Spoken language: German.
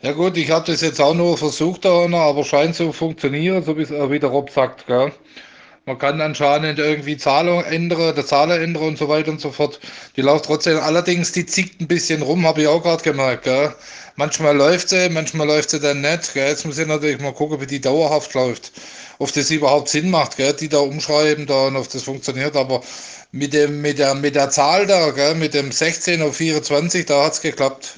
Ja gut, ich habe das jetzt auch nur versucht, da, aber scheint zu funktionieren, so wie der Rob sagt, gell? Man kann anscheinend irgendwie Zahlung ändern, der Zahler ändern und so weiter und so fort. Die läuft trotzdem. Allerdings, die zickt ein bisschen rum, habe ich auch gerade gemerkt, gell? Manchmal läuft sie dann nicht, gell? Jetzt muss ich natürlich mal gucken, wie die dauerhaft läuft. Ob das überhaupt Sinn macht, gell? Die da umschreiben da und ob das funktioniert. Aber mit der Zahl da, gell? Mit dem 16 auf 24, da hat's geklappt.